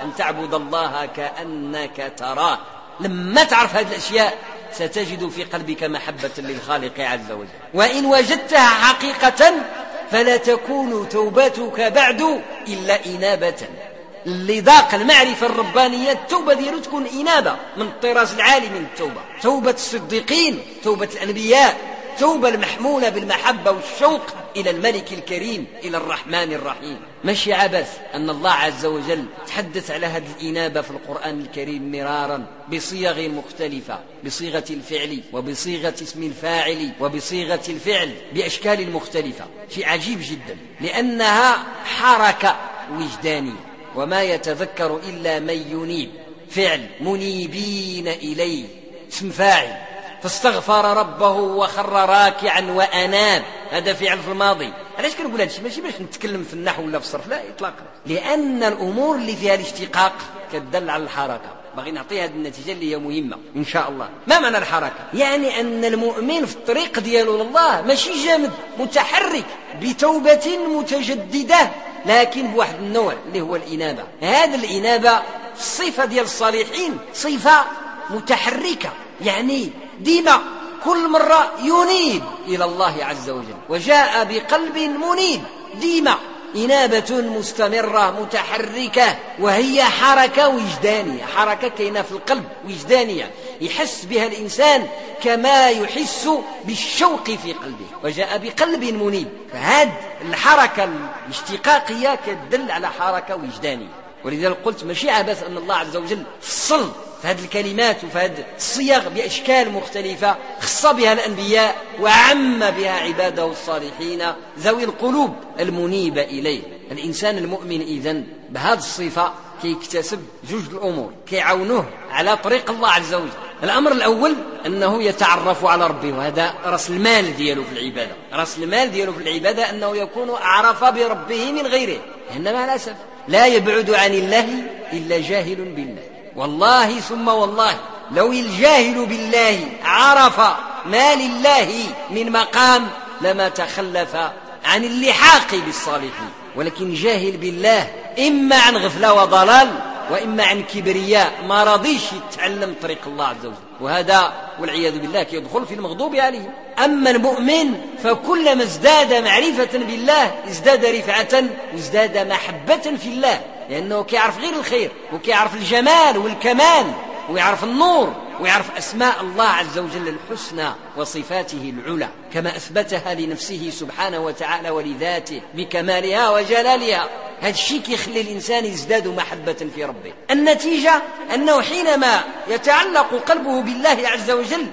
أن تعبد الله كأنك تراه. لما تعرف هذه الأشياء ستجد في قلبك محبة للخالق عز وجل، وإن وجدتها حقيقة فلا تكون توبتك بعد إلا إنابة. اللي ذاق المعرفة الربانية التوبة ديالو تكون إنابة من الطراز العالي من التوبة، توبة الصديقين، توبة الأنبياء، توبة المحمولة بالمحبة والشوق إلى الملك الكريم، إلى الرحمن الرحيم. ماشي عبث أن الله عز وجل تحدث على هذه الإنابة في القرآن الكريم مرارا بصيغ مختلفة، بصيغة الفعل وبصيغة اسم الفاعل وبصيغة الفعل بأشكال مختلفة. شيء عجيب جدا، لأنها حركة وجدانية، وما يتذكر إلا من ينيب. فعل منيبين إليه، اسم فاعل فاستغفر ربه وخر راكعا وأناب، هذا فعل في الماضي. علاش كنقول هذا الشيء؟ ماشي باش نتكلم في النحو ولا في الصرف، لا إطلاقا، لأن الأمور اللي فيها الاشتقاق كتدل على الحركة. باغي نعطي هذه النتيجة اللي هي مهمة إن شاء الله. ما معنى الحركة؟ يعني أن المؤمن في الطريق ديالو لله ماشي جامد، متحرك بتوبة متجددة، لكن بواحد النوع اللي هو الإنابة. هذه الإنابة الصفة ديال الصالحين، صفة متحركة، يعني ديما كل مرة ينيب إلى الله عز وجل، وجاء بقلب منيب ديما، إنابة مستمرة متحركة، وهي حركة وجدانية، حركة كاينة في القلب وجدانية يحس بها الإنسان كما يحس بالشوق في قلبه، وجاء بقلب منيب. فهذه الحركة الاشتقاقية كتدل على حركة وجدانية. ولذلك قلت ماشي عبث أن الله عز وجل فصل في هذه الكلمات وفي هذه الصيغ بأشكال مختلفة، خص بها الأنبياء وعم بها عباده الصالحين ذوي القلوب المنيبة إليه. الإنسان المؤمن إذن بهذه الصفة كيكتسب جوج الأمور كيعاونوه على طريق الله عز وجل. الأمر الأول أنه يتعرف على ربه، وهذا رأس المال دياله في العبادة. رأس المال دياله في العبادة أنه يكون أعرف بربه من غيره، لأن مع الأسف لا يبعد عن الله إلا جاهل بالله. والله ثم والله لو الجاهل بالله عرف ما لله من مقام لما تخلف عن اللحاق بالصالحين، ولكن جاهل بالله إما عن غفلة وضلال وإما عن كبرياء، ما رضيش يتعلم طريق الله عز وجل، وهذا والعياذ بالله يدخل في المغضوب عليهم. أما المؤمن فكلما ازداد معرفة بالله ازداد رفعة وازداد محبة في الله، لأنه كيعرف غير الخير وكيعرف الجمال والكمال ويعرف النور ويعرف أسماء الله عز وجل الحسنى وصفاته العلى كما أثبتها لنفسه سبحانه وتعالى ولذاته بكمالها وجلالها. هذا الشيء يخلي الإنسان يزداد محبة في ربه. النتيجة أنه حينما يتعلق قلبه بالله عز وجل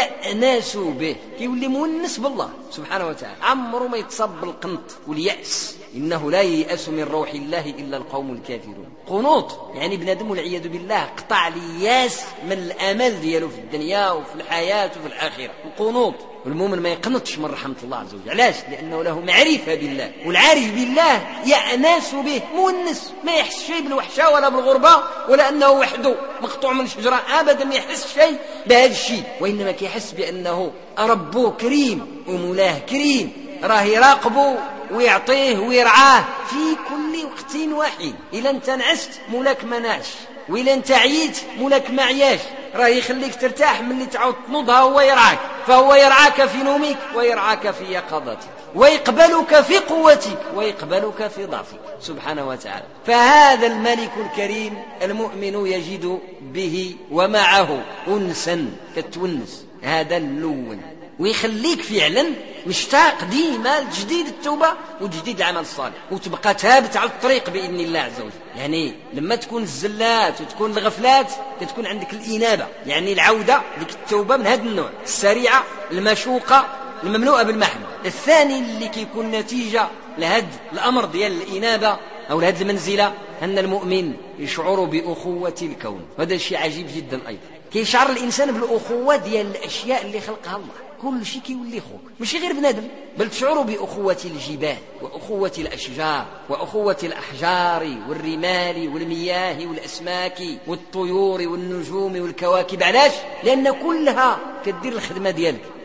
يأنس به، يولي مونس بالله سبحانه وتعالى، عمره ما يتصاب بالقنط واليأس. إنه لا ييأس من روح الله إلا القوم الكافرون. قنوط يعني بنادم والعياذ بالله قطع الياس من الأمل دياله في الدنيا وفي الحياة وفي الآخرة. القنوط، والمؤمن ما يقنطش من رحمة الله عز وجل. علاش؟ لأنه له معرفة بالله، والعارف بالله يأنس به، مونس، ما يحس شيء بالوحشة ولا بالغربة ولا أنه وحده مقطوع من شجرة، أبدا ما يحس شيء بهذا الشيء، وإنما يحس بأنه ربه كريم ومولاه كريم، راه يراقبه ويعطيه ويرعاه في كل وقت واحد. إلا انت نعست مولاك ما نعش، وإلا انت عييت مولاك ما عياش، راه يخليك ترتاح من اللي تعود تنوضها، هو يرعاك، فهو يرعاك في نومك ويرعاك في يقظتك، ويقبلك في قوتك ويقبلك في ضعفك سبحانه وتعالى. فهذا الملك الكريم المؤمن يجد به ومعه أنسا كتونس، هذا اللون، ويخليك فعلا مشتاق ديما لتجديد التوبة وتجديد العمل الصالح، وتبقى ثابت على الطريق بإذن الله عز وجل. يعني لما تكون الزلات وتكون الغفلات تكون عندك الإنابة، يعني العودة لك التوبة من هذا النوع، السريعة المشوقة المملوءة بالمحبة. الثاني اللي كيكون نتيجة لهذا الأمر ديال الإنابة أو لهذه المنزلة أن المؤمن يشعر بأخوة الكون، وهذا الشيء عجيب جدا أيضا. كيشعر الإنسان بالأخوة ديال الأشياء اللي خلقها الله، كل شيء كيولي خوك، ماشي غير بنادم، بل تشعر بأخوة الجبال وأخوة الأشجار وأخوة الأحجار والرمال والمياه والأسماك والطيور والنجوم والكواكب. علاش؟ لأن كلها كدير الخدمة ديالك،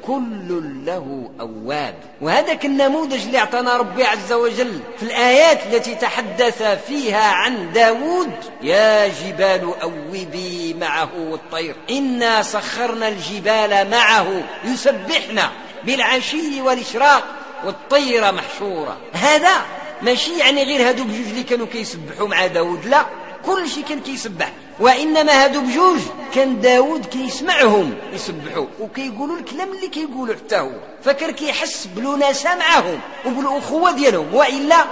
كل له أواب. وهذاك النموذج اللي اعطانا ربي عز وجل في الآيات التي تحدث فيها عن داود: يا جبال أوبي معه والطير إنا سخرنا الجبال معه يسبحنا بالعشي والإشراق والطير محشورة. هذا ماشي يعني غير هادو بجوج اللي كانوا كيسبحوا مع داود، لا، كل شيء كان كيسبح، وإنما هادو بجوج كان داود كيسمعهم يسبحوا وكيقولوا الكلام اللي كيقولوا حتى هو، فكان كيحس بالوناسة معهم وبالأخوة ديالهم. وإلا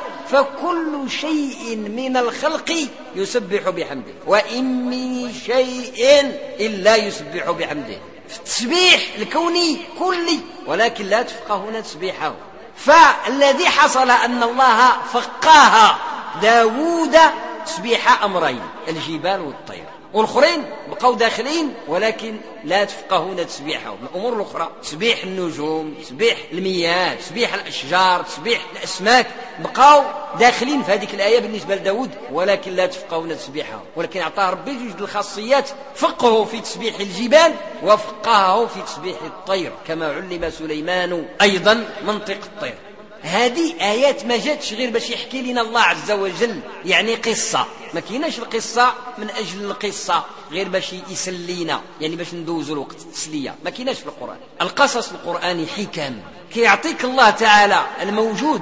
فكل شيء من الخلق يسبح بحمده، وإن من شيء إلا يسبح بحمده، في التسبيح الكوني كلي، ولكن لا تفقهون تسبيحه. فالذي حصل أن الله فقاها داود تسبيح أمرين: الجبال والطير، والآخرين بقوا داخلين ولكن لا تفقهون تسبيحهم. الأمور الأخرى، تسبيح النجوم، تسبيح المياه، تسبيح الأشجار، تسبيح الأسماك، بقوا داخلين في هذه الآية بالنسبة لداود ولكن لا تفقهون تسبيحهم. ولكن أعطاه ربي جوج الخاصيات: فقهه في تسبيح الجبال وفقهه في تسبيح الطير، كما علم سليمان أيضا منطق الطير. هذه آيات ما جاتش غير باش يحكي لنا الله عز وجل يعني قصة، ما كيناش القصة من أجل القصة غير باش يسلينا، يعني باش ندوزوا الوقت التسلية، ما كيناش في القرآن. القصص القرآني حكم، كيعطيك الله تعالى الموجود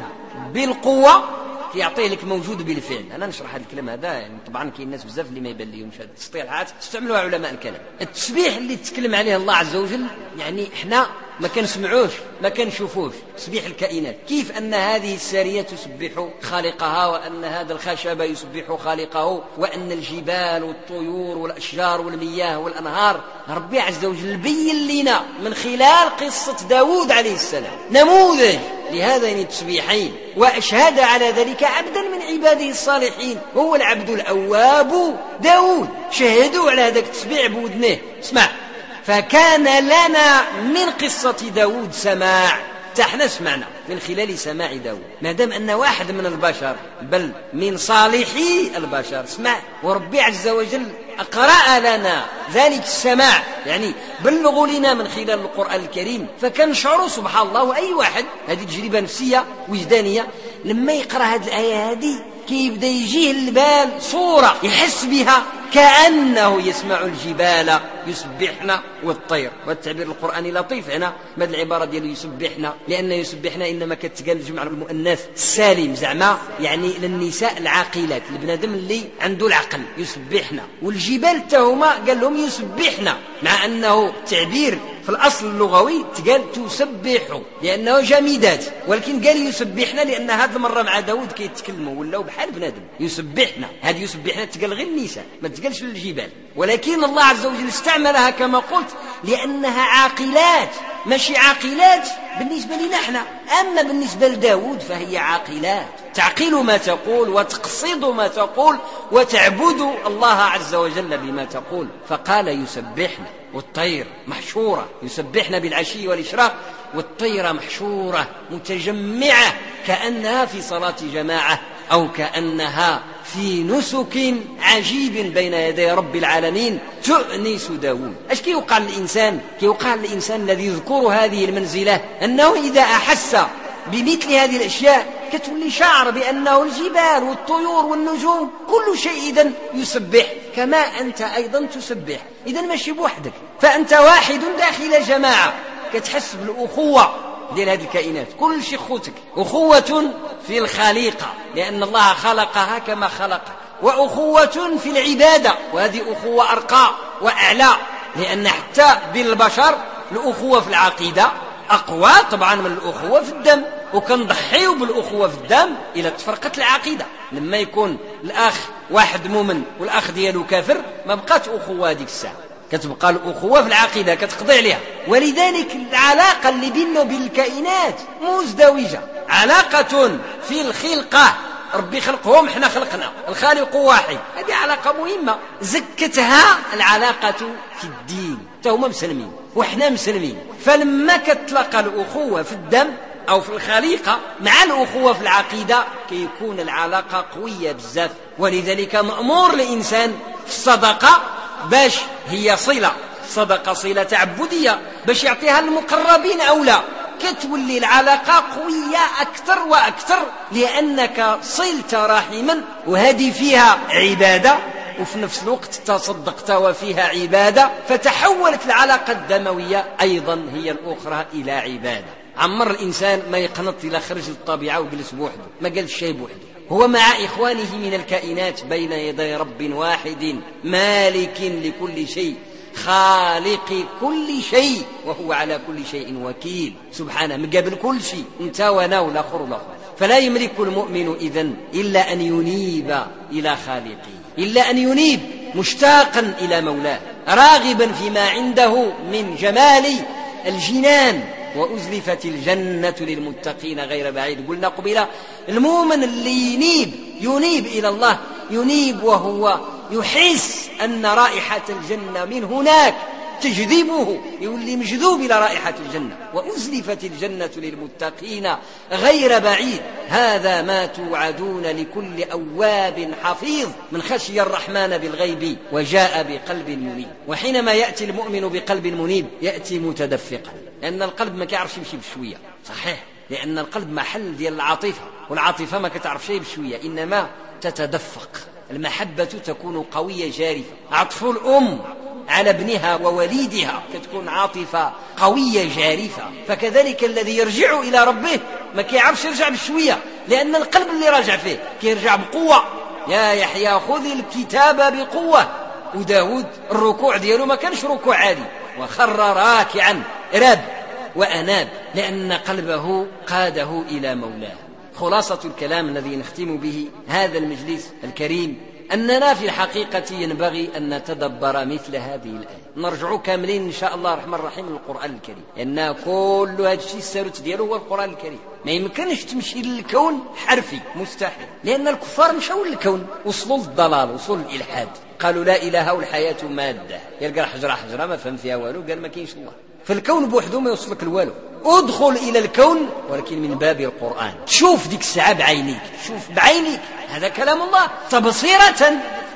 بالقوة كيعطيه لك موجود بالفعل. أنا نشرح هذا الكلام هذا، يعني طبعا كاين الناس بزاف اللي ما يبان لهمش هذه الاصطلاحات استعملوها علماء الكلام. التسبيح اللي تتكلم عليه الله عز وجل يعني احنا ما كنسمعوش ما كنشوفوش، تسبيح الكائنات، كيف أن هذه السارية تسبح خالقها، وأن هذا الخشب يسبح خالقه، وأن الجبال والطيور والأشجار والمياه والأنهار. ربي عز وجل بين لنا من خلال قصة داود عليه السلام نموذج لهذين التسبيحين، وأشهد على ذلك عبدا من عباده الصالحين هو العبد الأواب داود. شهدوا على هذاك التسبيح بودنه. اسمع: فكان لنا من قصة داود سماع، احنا سمعنا من خلال سماع داود، ما دام أن واحد من البشر بل من صالحي البشر سمع، وربي عز وجل أقرأ لنا ذلك السماع، يعني بلغوا لنا من خلال القرآن الكريم. فكان شعره سبحان الله، وأي واحد هذه تجربة نفسية وجدانية لما يقرأ هذه الآية هذه كيبدأ يجيه البال صورة يحس بها كأنه يسمع الجبال يسبحنا والطير. والتعبير القرآني لطيف هنا، ماذا العبارة ديال يسبحنا، لأن يسبحنا إنما كتقال جمع المؤنث السالم، زعما يعني للنساء العاقلات، البنادم اللي عنده العقل يسبحنا. والجبال تهما قال لهم يسبحنا، مع أنه تعبير في الأصل اللغوي تقال تسبح لأنه جامدات، ولكن قال يسبحنا لأن هذه المرة مع داود كيتكلموا ولاو بحال بنادم. يسبحنا، هذه يسبحنا تقال غير النساء، ما تقالش للجبال، ولكن الله عز وجل استعملها كما قلت لأنها عاقلات، ماشي عاقلات بالنسبة لنا احنا، أما بالنسبة لداود فهي عاقلات، تعقل ما تقول وتقصد ما تقول وتعبد الله عز وجل بما تقول. فقال يسبحنا والطير محشورة، يسبحنا بالعشي والإشراق، والطير محشورة متجمعة كأنها في صلاة جماعة أو كأنها في نسك عجيب بين يدي رب العالمين تؤنس داود. اش كيوقع للإنسان؟ كيوقع للإنسان الذي يذكر هذه المنزلة أنه إذا أحس بمثل هذه الأشياء كتولي شعر بأنه الجبال والطيور والنجوم كل شيء إذن يسبح كما أنت أيضا تسبح، إذن ماشي بوحدك، فأنت واحد داخل جماعة، كتحس بالأخوة ديال هذه الكائنات، كل شيء خوتك. أخوة في الخليقة لأن الله خلقها كما خلقك، وأخوة في العبادة، وهذه أخوة أرقى وأعلى، لأن حتى بالبشر الأخوة في العقيدة أقوى طبعا من الأخوة في الدم، وكنضحيوا بالأخوة في الدم إلى تفرقت العقيدة. لما يكون الأخ واحد مؤمن والأخ دياله كافر ما بقات أخوة هذيك الساعة، كتبقى الأخوة في العقيدة كتقضي عليها. ولذلك العلاقة اللي بيننا وبين الكائنات مزدوجة، علاقة في الخلقة، ربي خلقهم احنا خلقنا، الخالق واحد، هذه علاقة مهمة زكتها العلاقة في الدين، هما مسلمين وإحنا مسلمين. فلما كتلقى الأخوة في الدم أو في الخليقة مع الأخوة في العقيدة كيكون العلاقة قوية بزاف. ولذلك مأمور الإنسان في الصدقة باش هي صلة، صدقة صلة تعبدية، باش يعطيها المقربين أو لا، كتولي العلاقة قوية أكثر وأكثر، لأنك صلت رحما وهذه فيها عبادة وفي نفس الوقت تصدقت وفيها عبادة، فتحولت العلاقة الدموية أيضا هي الأخرى إلى عبادة. عمر الإنسان ما يقنط إلى خرج للطبيعة وجلس بوحده، ما قال الشيء بوحده، هو مع إخوانه من الكائنات بين يدي رب واحد مالك لكل شيء خالق كل شيء وهو على كل شيء وكيل، سبحانه مقابل كل شيء، انت وانا والآخر والآخر. فلا يملك المؤمن إذن إلا أن ينيب إلى خالقه، إلا أن ينيب مشتاقا إلى مولاه، راغبا فيما عنده من جمال الجنان، وأزلفت الجنة للمتقين غير بعيد. قلنا قبل المؤمن اللي ينيب إلى الله، ينيب وهو يحس أن رائحة الجنة من هناك تجذبه، يولي مجذوب إلى رائحة الجنة. وأزلفت الجنة للمتقين غير بعيد، هذا ما توعدون لكل أواب حفيظ من خشي الرحمن بالغيب وجاء بقلب منيب. وحينما يأتي المؤمن بقلب منيب يأتي متدفقا، لأن القلب ما كيعرفش يمشي بشوية، صحيح، لأن القلب محل ديال العاطفة، والعاطفة ما كتعرف شيء بشوية، إنما تتدفق. المحبة تكون قوية جارفة، عطف الأم على ابنها ووليدها كتكون عاطفة قوية جارفة. فكذلك الذي يرجع إلى ربه ما كيعرفش يرجع بشوية، لأن القلب اللي راجع فيه كيرجع بقوة. يا يحيى خذ الكتاب بقوة. وداود الركوع دياله ما كانش ركوع عادي، وخر راكعا راب وأناب، لأن قلبه قاده إلى مولاه. خلاصة الكلام الذي نختم به هذا المجلس الكريم أننا في الحقيقة ينبغي أن نتدبر مثل هذه الآية. نرجع كاملين إن شاء الله الرحمن الرحيم للقرآن الكريم، لأن كل هذا الشيء الساروت دياله هو القرآن الكريم. ما يمكنش تمشي للكون حرفي، مستحيل، لأن الكفار مشوا للكون، وصلوا للضلال، وصلوا للإلحاد، قالوا لا إله والحياة مادة، يلقى حجرة ما فهم فيها والو، قال ما كاينش الله. فالكون بوحده ما يوصلك الوالو، ادخل إلى الكون ولكن من باب القرآن، شوف ديك الساعة بعينيك، شوف بعينيك، هذا كلام الله تبصيرة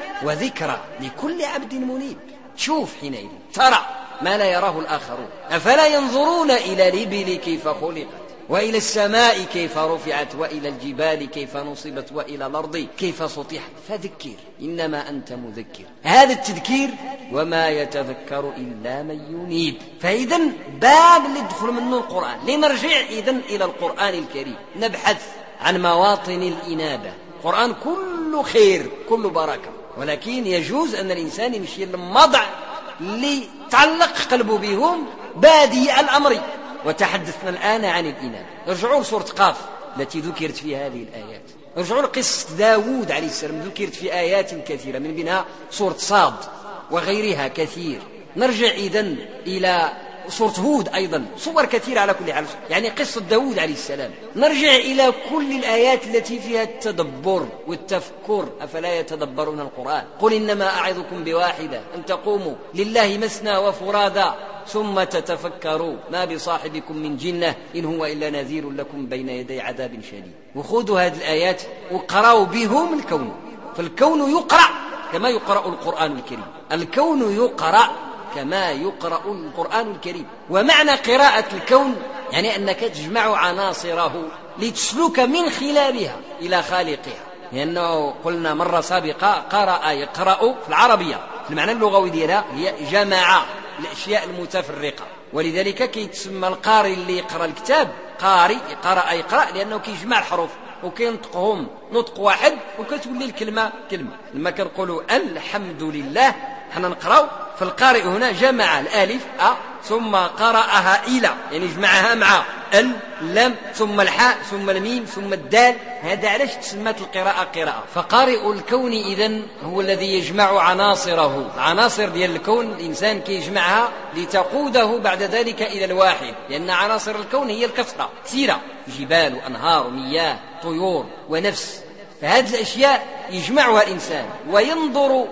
وذكرى لكل عبد منيب. شوف حينئذ ترى ما لا يراه الآخرون. أفلا ينظرون إلى الإبل كيف خلقت، وإلى السماء كيف رفعت، وإلى الجبال كيف نصبت، وإلى الأرض كيف سطحت. فذكر إنما أنت مذكر، هذا التذكير وما يتذكر إلا من ينيب. فإذن باب اللي يدخل منه القرآن. لنرجع إذن إلى القرآن الكريم، نبحث عن مواطن الإنابة. القرآن كله خير كله بركة، ولكن يجوز أن الإنسان يمشي للمضع اللي تعلق قلبه بهم بادئ الأمر. وتحدثنا الآن عن الإنابة. ارجعوا لسورة قاف التي ذكرت في هذه الآيات، ارجعوا لقصة داود عليه السلام ذكرت في آيات كثيرة، من بينها سورة صاد وغيرها كثير. نرجع إذن إلى سورة هود أيضا، صور كثيرة على كل حال، يعني قصة داود عليه السلام. نرجع إلى كل الآيات التي فيها التدبر والتفكر. أفلا يتدبرون القرآن؟ قل إنما أعظكم بواحدة أن تقوموا لله مثنى وفرادا ثم تتفكروا ما بصاحبكم من جنة إن هو إلا نذير لكم بين يدي عذاب شديد. وخذوا هذه الآيات وقرأوا بهم الكون، فالكون يقرأ كما يقرأ القرآن الكريم، الكون يقرأ كما يقرأ القرآن الكريم. ومعنى قراءة الكون يعني أنك تجمع عناصره لتسلك من خلالها إلى خالقها، لأنه قلنا مرة سابقة قرأ يقرأ في العربية في المعنى اللغوي ديالها هي جمع الأشياء المتفرقة، ولذلك كيتسمى القارئ اللي يقرأ الكتاب قارئ، قرأ يقرأ، لأنه كيجمع الحروف وكينطقهم نطق واحد وكتولي الكلمة كلمة. لما كنقولوا الحمد لله حنا نقرأ، فالقارئ هنا جمع الالف ثم قرأها إلى، يعني جمعها مع اللام ثم الحاء ثم الميم ثم الدال. هذا علاش تسمت القراءة قراءة. فقارئ الكون إذن هو الذي يجمع عناصره، عناصر ديال الكون الإنسان كيجمعها لتقوده بعد ذلك إلى الواحد، لأن عناصر الكون هي الكثرة كثيرة، جبال وأنهار ومياه طيور ونفس. فهذه الأشياء يجمعها الإنسان وينظر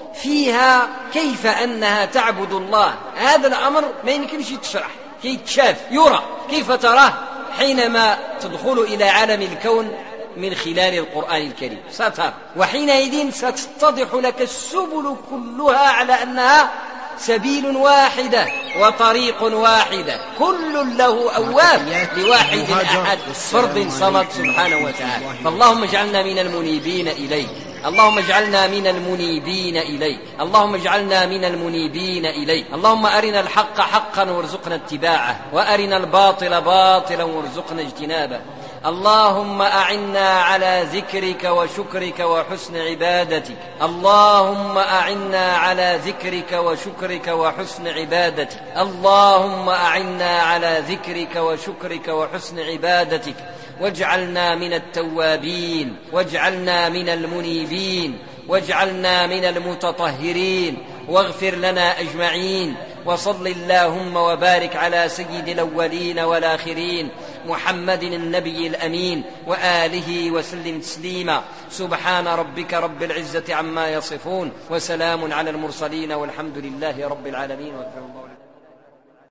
فيها كيف أنها تعبد الله. هذا الأمر ما يمكنش يتشرح، كيتشاف يرى. كيف تراه؟ حينما تدخل إلى عالم الكون من خلال القرآن الكريم سترى، وحينئذ ستتضح لك السبل كلها على أنها سبيل واحدة وطريق واحدة، كل له أواب لواحد أحد فرد صمد سبحانه وتعالى. فاللهم اجعلنا من المنيبين إليك، اللهم اجعلنا من المنيبين إليك، اللهم اجعلنا من المنيبين إليك. اللهم أرنا الحق حقا وارزقنا اتباعه، وأرنا الباطل باطلا وارزقنا اجتنابه. اللهم أعنا على ذكرك وشكرك وحسن عبادتك، اللهم أعنا على ذكرك وشكرك وحسن عبادتك، اللهم أعنا على ذكرك وشكرك وحسن عبادتك. واجعلنا من التوابين، واجعلنا من المنيبين، واجعلنا من المتطهرين، واغفر لنا أجمعين. وصل اللهم وبارك على سيد الأولين والآخرين محمد النبي الأمين وآله وسلم تسليما. سبحان ربك رب العزة عما يصفون، وسلام على المرسلين، والحمد لله رب العالمين.